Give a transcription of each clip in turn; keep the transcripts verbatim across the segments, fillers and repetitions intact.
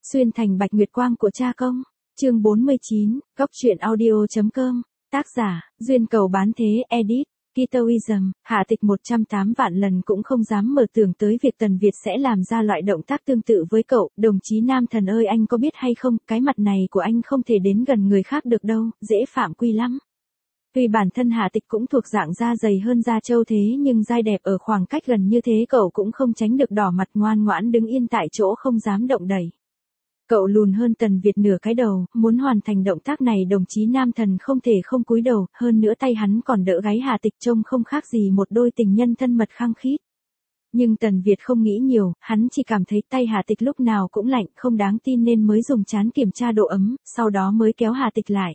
Xuyên thành bạch nguyệt quang của cha công. Chương bốn mươi chín, Góc truyện audio chấm com. Tác giả, Duyên Cầu Bán Thế, edit, Kitoism. Hạ Tịch một trăm tám vạn lần cũng không dám mơ tưởng tới việc Tần Việt sẽ làm ra loại động tác tương tự với cậu. Đồng chí Nam Thần ơi, anh có biết hay không, cái mặt này của anh không thể đến gần người khác được đâu, dễ phạm quy lắm. Tuy bản thân Hạ Tịch cũng thuộc dạng da dày hơn da trâu thế nhưng dai đẹp ở khoảng cách gần như thế cậu cũng không tránh được đỏ mặt, ngoan ngoãn đứng yên tại chỗ không dám động đậy. Cậu lùn hơn Tần Việt nửa cái đầu, muốn hoàn thành động tác này đồng chí Nam Thần không thể không cúi đầu, hơn nữa tay hắn còn đỡ gáy Hạ Tịch trông không khác gì một đôi tình nhân thân mật khăng khít. Nhưng Tần Việt không nghĩ nhiều, hắn chỉ cảm thấy tay Hạ Tịch lúc nào cũng lạnh, không đáng tin nên mới dùng trán kiểm tra độ ấm, sau đó mới kéo Hạ Tịch lại.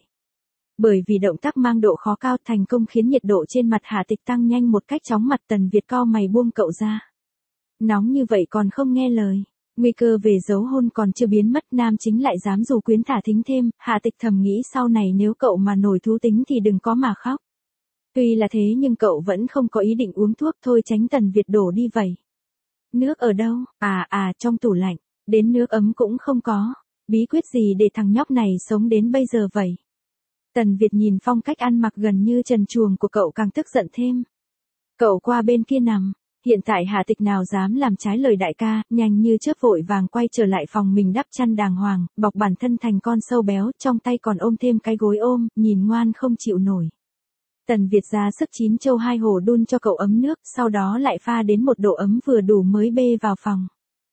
Bởi vì động tác mang độ khó cao thành công khiến nhiệt độ trên mặt Hạ Tịch tăng nhanh một cách chóng mặt. Tần Việt cau mày buông cậu ra. Nóng như vậy còn không nghe lời. Nguy cơ về giấu hôn còn chưa biến mất, nam chính lại dám dù quyến thả thính thêm. Hạ Tịch thầm nghĩ sau này nếu cậu mà nổi thú tính thì đừng có mà khóc. Tuy là thế nhưng cậu vẫn không có ý định uống thuốc, thôi tránh Tần Việt đổ đi vậy. Nước ở đâu? À à trong tủ lạnh. Đến nước ấm cũng không có. Bí quyết gì để thằng nhóc này sống đến bây giờ vậy? Tần Việt nhìn phong cách ăn mặc gần như trần truồng của cậu càng tức giận thêm. Cậu qua bên kia nằm. Hiện tại Hạ Tịch nào dám làm trái lời đại ca, nhanh như chớp vội vàng quay trở lại phòng mình đắp chăn đàng hoàng, bọc bản thân thành con sâu béo, trong tay còn ôm thêm cái gối ôm, nhìn ngoan không chịu nổi. Tần Việt ra sức chín châu hai hổ đun cho cậu ấm nước, sau đó lại pha đến một độ ấm vừa đủ mới bê vào phòng.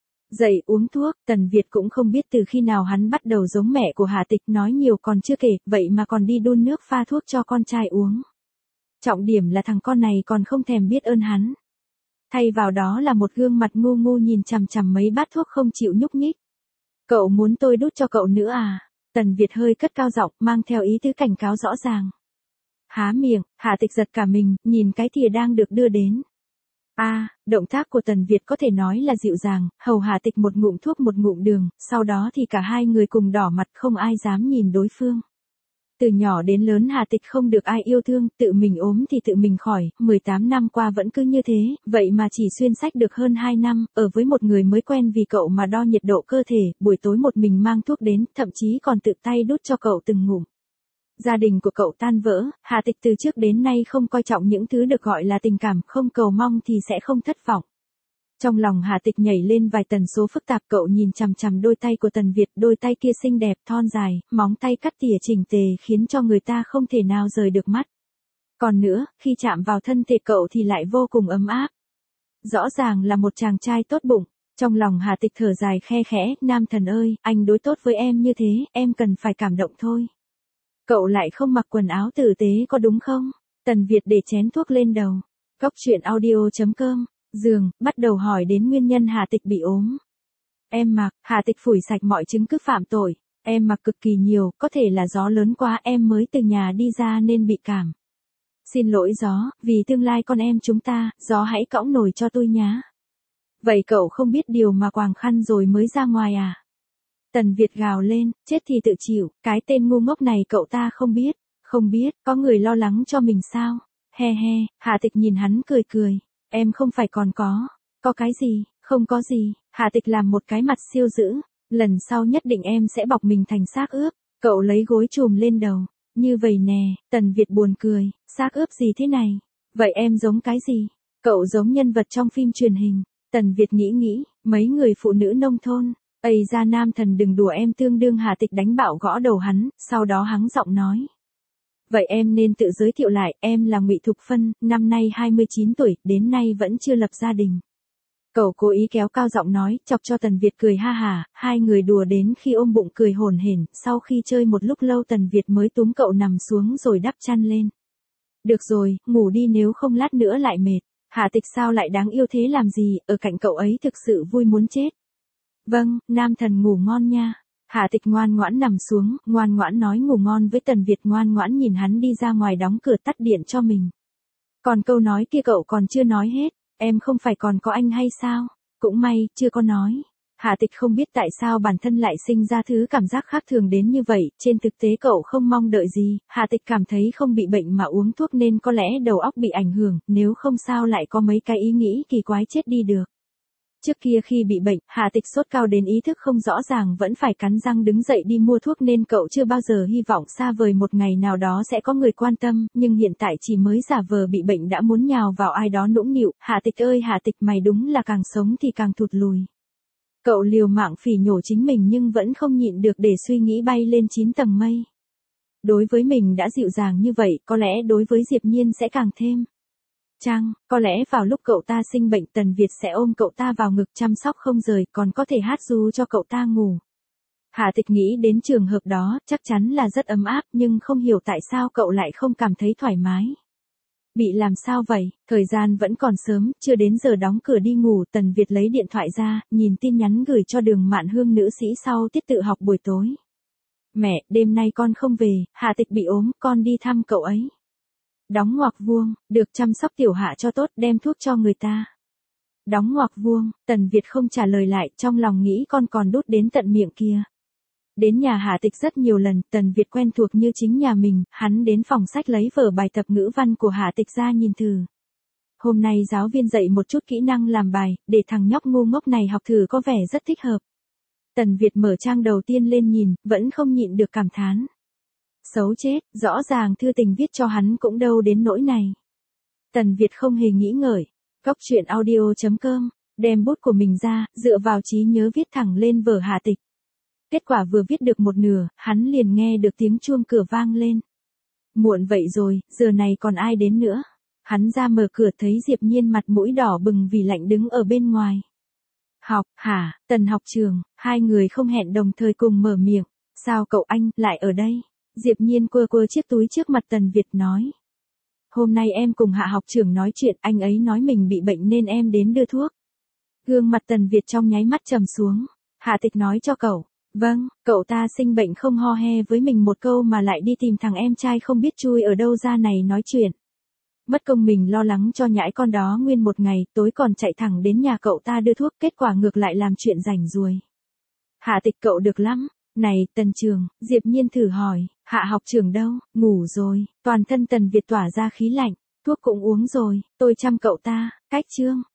Dậy uống thuốc, Tần Việt cũng không biết từ khi nào hắn bắt đầu giống mẹ của Hạ Tịch, nói nhiều còn chưa kể, vậy mà còn đi đun nước pha thuốc cho con trai uống. Trọng điểm là thằng con này còn không thèm biết ơn hắn. Thay vào đó là một gương mặt ngu ngu nhìn chằm chằm mấy bát thuốc không chịu nhúc nhích. Cậu muốn tôi đút cho cậu nữa à? Tần Việt hơi cất cao giọng, mang theo ý tứ cảnh cáo rõ ràng. Há miệng, Hạ Tịch giật cả mình, nhìn cái thìa đang được đưa đến. A, à, động tác của Tần Việt có thể nói là dịu dàng, hầu Hạ Tịch một ngụm thuốc một ngụm đường, sau đó thì cả hai người cùng đỏ mặt không ai dám nhìn đối phương. Từ nhỏ đến lớn Hạ Tịch không được ai yêu thương, tự mình ốm thì tự mình khỏi, mười tám năm qua vẫn cứ như thế, vậy mà chỉ xuyên sách được hơn hai năm, ở với một người mới quen vì cậu mà đo nhiệt độ cơ thể, buổi tối một mình mang thuốc đến, thậm chí còn tự tay đút cho cậu từng ngụm. Gia đình của cậu tan vỡ, Hạ Tịch từ trước đến nay không coi trọng những thứ được gọi là tình cảm, không cầu mong thì sẽ không thất vọng. Trong lòng Hạ Tịch nhảy lên vài tần số phức tạp, cậu nhìn chằm chằm đôi tay của Tần Việt, đôi tay kia xinh đẹp, thon dài, móng tay cắt tỉa chỉnh tề khiến cho người ta không thể nào rời được mắt. Còn nữa, khi chạm vào thân thể cậu thì lại vô cùng ấm áp. Rõ ràng là một chàng trai tốt bụng. Trong lòng Hạ Tịch thở dài khe khẽ, Nam Thần ơi, anh đối tốt với em như thế, em cần phải cảm động thôi. Cậu lại không mặc quần áo tử tế có đúng không? Tần Việt để chén thuốc lên đầu. Góc truyện audio chấm com. Giường, bắt đầu hỏi đến nguyên nhân Hạ Tịch bị ốm. Em mặc, Hạ Tịch phủi sạch mọi chứng cứ phạm tội. Em mặc cực kỳ nhiều, có thể là gió lớn quá, em mới từ nhà đi ra nên bị cảm. Xin lỗi gió, vì tương lai con em chúng ta, gió hãy cõng nồi cho tôi nhá. Vậy cậu không biết điều mà quàng khăn rồi mới ra ngoài à? Tần Việt gào lên, chết thì tự chịu, cái tên ngu ngốc này cậu ta không biết, không biết, có người lo lắng cho mình sao? He he, Hạ Tịch nhìn hắn cười cười. Em không phải còn có, có cái gì, không có gì. Hạ Tịch làm một cái mặt siêu dữ, lần sau nhất định em sẽ bọc mình thành xác ướp. Cậu lấy gối chùm lên đầu, như vậy nè. Tần Việt buồn cười, xác ướp gì thế này? Vậy em giống cái gì? Cậu giống nhân vật trong phim truyền hình. Tần Việt nghĩ nghĩ, mấy người phụ nữ nông thôn. Ây ra Nam Thần đừng đùa em, tương đương. Hạ Tịch đánh bạo gõ đầu hắn, sau đó hắng giọng nói. Vậy em nên tự giới thiệu lại, em là Ngụy Thục Phân, năm nay hai mươi chín tuổi, đến nay vẫn chưa lập gia đình. Cậu cố ý kéo cao giọng nói, chọc cho Tần Việt cười ha hả, hai người đùa đến khi ôm bụng cười hổn hển, sau khi chơi một lúc lâu Tần Việt mới túm cậu nằm xuống rồi đắp chăn lên. Được rồi, ngủ đi nếu không lát nữa lại mệt. Hạ Tịch sao lại đáng yêu thế làm gì, ở cạnh cậu ấy thực sự vui muốn chết. Vâng, Nam Thần ngủ ngon nha. Hạ Tịch ngoan ngoãn nằm xuống, ngoan ngoãn nói ngủ ngon với Tần Việt, ngoan ngoãn nhìn hắn đi ra ngoài đóng cửa tắt điện cho mình. Còn câu nói kia cậu còn chưa nói hết, em không phải còn có anh hay sao? Cũng may, chưa có nói. Hạ Tịch không biết tại sao bản thân lại sinh ra thứ cảm giác khác thường đến như vậy, trên thực tế cậu không mong đợi gì, Hạ Tịch cảm thấy không bị bệnh mà uống thuốc nên có lẽ đầu óc bị ảnh hưởng, nếu không sao lại có mấy cái ý nghĩ kỳ quái chết đi được. Trước kia khi bị bệnh, Hạ Tịch sốt cao đến ý thức không rõ ràng vẫn phải cắn răng đứng dậy đi mua thuốc nên cậu chưa bao giờ hy vọng xa vời một ngày nào đó sẽ có người quan tâm, nhưng hiện tại chỉ mới giả vờ bị bệnh đã muốn nhào vào ai đó nũng nịu, Hạ Tịch ơi Hạ Tịch mày đúng là càng sống thì càng thụt lùi. Cậu liều mạng phỉ nhổ chính mình nhưng vẫn không nhịn được để suy nghĩ bay lên chín tầng mây. Đối với mình đã dịu dàng như vậy, có lẽ đối với Diệp Nhiên sẽ càng thêm. Chăng, có lẽ vào lúc cậu ta sinh bệnh Tần Việt sẽ ôm cậu ta vào ngực chăm sóc không rời, còn có thể hát ru cho cậu ta ngủ. Hạ Tịch nghĩ đến trường hợp đó, chắc chắn là rất ấm áp nhưng không hiểu tại sao cậu lại không cảm thấy thoải mái. Bị làm sao vậy, thời gian vẫn còn sớm, chưa đến giờ đóng cửa đi ngủ, Tần Việt lấy điện thoại ra, nhìn tin nhắn gửi cho Đường Mạn Hương nữ sĩ sau tiết tự học buổi tối. Mẹ, đêm nay con không về, Hạ Tịch bị ốm, con đi thăm cậu ấy. Đóng ngoặc vuông, được chăm sóc tiểu Hạ cho tốt, đem thuốc cho người ta. Đóng ngoặc vuông, Tần Việt không trả lời lại, trong lòng nghĩ con còn đút đến tận miệng kia. Đến nhà Hạ Tịch rất nhiều lần, Tần Việt quen thuộc như chính nhà mình, hắn đến phòng sách lấy vở bài tập ngữ văn của Hạ Tịch ra nhìn thử. Hôm nay giáo viên dạy một chút kỹ năng làm bài, để thằng nhóc ngu ngốc này học thử có vẻ rất thích hợp. Tần Việt mở trang đầu tiên lên nhìn, vẫn không nhịn được cảm thán. Xấu chết, rõ ràng thư tình viết cho hắn cũng đâu đến nỗi này. Tần Việt không hề nghĩ ngợi. Cóc truyện audio chấm com, đem bút của mình ra, dựa vào trí nhớ viết thẳng lên vở Hạ Tịch. Kết quả vừa viết được một nửa, hắn liền nghe được tiếng chuông cửa vang lên. Muộn vậy rồi, giờ này còn ai đến nữa? Hắn ra mở cửa thấy Diệp Nhiên mặt mũi đỏ bừng vì lạnh đứng ở bên ngoài. Học, hả, Tần học trường, hai người không hẹn đồng thời cùng mở miệng. Sao cậu anh lại ở đây? Diệp Nhiên quơ quơ chiếc túi trước mặt Tần Việt nói. Hôm nay em cùng Hạ học trưởng nói chuyện, anh ấy nói mình bị bệnh nên em đến đưa thuốc. Gương mặt Tần Việt trong nháy mắt trầm xuống. Hạ Tịch nói cho cậu. Vâng, cậu ta sinh bệnh không ho he với mình một câu mà lại đi tìm thằng em trai không biết chui ở đâu ra này nói chuyện. Mất công mình lo lắng cho nhãi con đó nguyên một ngày, tối còn chạy thẳng đến nhà cậu ta đưa thuốc, kết quả ngược lại làm chuyện rảnh ruồi. Hạ Tịch cậu được lắm. Này, Tần trường, Diệp Nhiên thử hỏi, Hạ học trưởng đâu, ngủ rồi, toàn thân Tần Việt tỏa ra khí lạnh, thuốc cũng uống rồi, tôi chăm cậu ta, cách chương.